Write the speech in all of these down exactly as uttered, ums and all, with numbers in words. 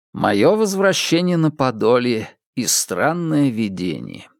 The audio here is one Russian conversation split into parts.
Мое возвращение на Подолье и странное видение.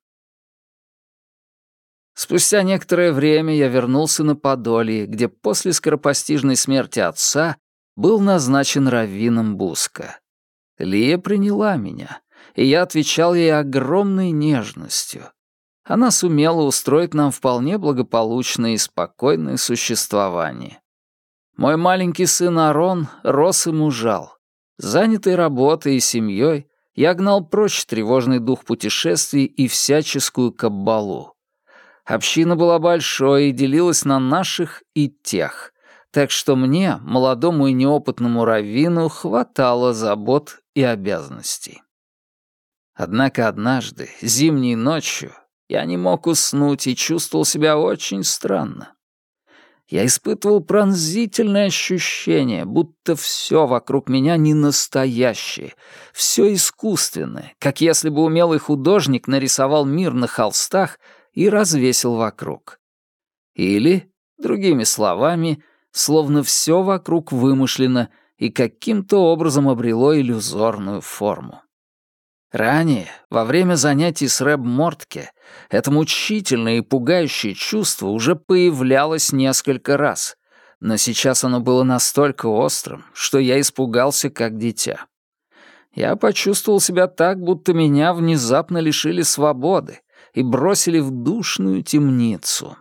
Спустя некоторое время я вернулся на Подолье, где после скоропостижной смерти отца был назначен раввином Буска. Лия приняла меня, и я отвечал ей огромной нежностью. Она сумела устроить нам вполне благополучное и спокойное существование. Мой маленький сын Арон рос и мужал. Занятый работой и семьей, я гнал прочь тревожный дух путешествий и всяческую каббалу. Община была большой и делилась на наших и тех, так что мне, молодому и неопытному раввину, хватало забот и обязанностей. Однако однажды, зимней ночью, я не мог уснуть и чувствовал себя очень странно. Я испытывал пронзительное ощущение, будто все вокруг меня не настоящее, все искусственное, как если бы умелый художник нарисовал мир на холстах и развесил вокруг. Или, другими словами, словно все вокруг вымышлено и каким-то образом обрело иллюзорную форму. Ранее, во время занятий с Рэб Мортке, это мучительное и пугающее чувство уже появлялось несколько раз, но сейчас оно было настолько острым, что я испугался как дитя. Я почувствовал себя так, будто меня внезапно лишили свободы и бросили в душную темницу.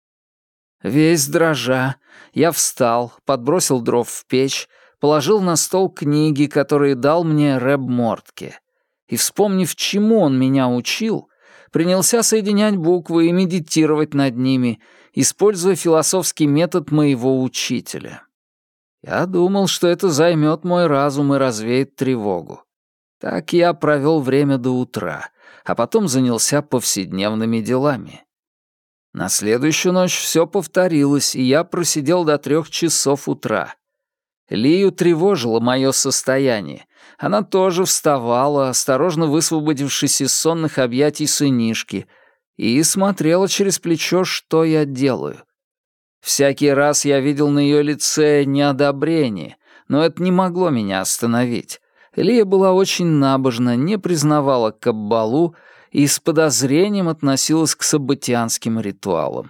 Весь дрожа, я встал, подбросил дров в печь, положил на стол книги, которые дал мне Рэб Мортке, и, вспомнив, чему он меня учил, принялся соединять буквы и медитировать над ними, используя философский метод моего учителя. Я думал, что это займет мой разум и развеет тревогу. Так я провел время до утра, а потом занялся повседневными делами. На следующую ночь все повторилось, и я просидел до трех часов утра. Лию тревожило мое состояние. Она тоже вставала, осторожно высвободившись из сонных объятий сынишки, и смотрела через плечо, что я делаю. Всякий раз я видел на ее лице неодобрение, но это не могло меня остановить. Лия была очень набожна, не признавала каббалу и с подозрением относилась к событианским ритуалам.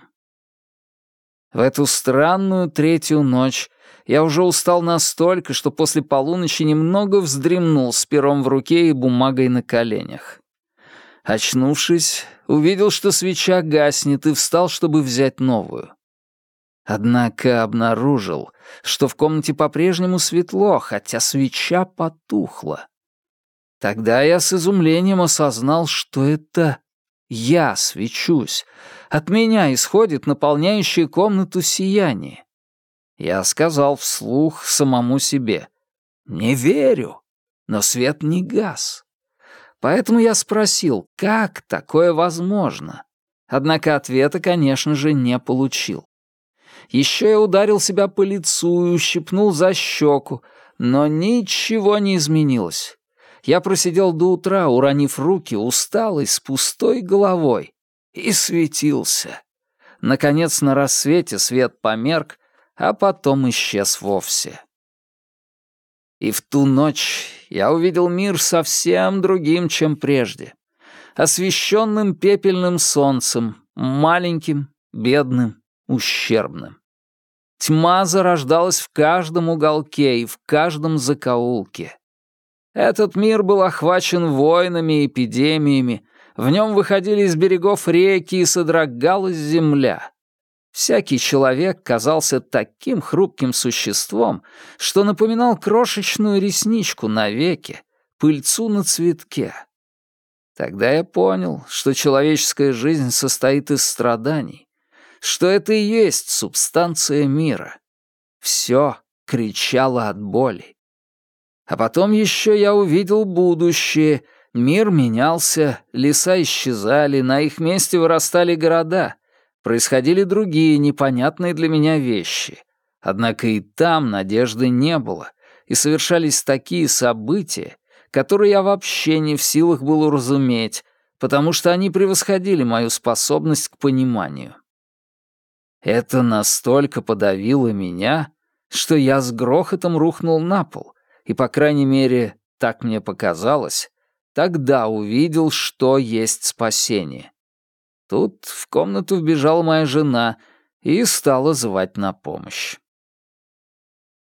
В эту странную третью ночь я уже устал настолько, что после полуночи немного вздремнул с пером в руке и бумагой на коленях. Очнувшись, увидел, что свеча гаснет, и встал, чтобы взять новую. Однако обнаружил, что в комнате по-прежнему светло, хотя свеча потухла. Тогда я с изумлением осознал, что это я свечусь. От меня исходит наполняющее комнату сияние. Я сказал вслух самому себе: «Не верю», но свет не гас. Поэтому я спросил, как такое возможно. Однако ответа, конечно же, не получил. Еще я ударил себя по лицу и ущипнул за щеку, но ничего не изменилось. Я просидел до утра, уронив руки, усталый, с пустой головой, и светился. Наконец, на рассвете свет померк, а потом исчез вовсе. И в ту ночь я увидел мир совсем другим, чем прежде. Освещенным пепельным солнцем, маленьким, бедным, ущербным. Тьма зарождалась в каждом уголке и в каждом закоулке. Этот мир был охвачен войнами и эпидемиями, в нем выходили из берегов реки и содрогалась земля. Всякий человек казался таким хрупким существом, что напоминал крошечную ресничку на веке, пыльцу на цветке. Тогда я понял, что человеческая жизнь состоит из страданий, что это и есть субстанция мира. Все кричало от боли. А потом еще я увидел будущее. Мир менялся, леса исчезали, на их месте вырастали города. Происходили другие непонятные для меня вещи. Однако и там надежды не было, и совершались такие события, которые я вообще не в силах был уразуметь, потому что они превосходили мою способность к пониманию. Это настолько подавило меня, что я с грохотом рухнул на пол, и, по крайней мере, так мне показалось, тогда увидел, что есть спасение. Тут в комнату вбежала моя жена и стала звать на помощь.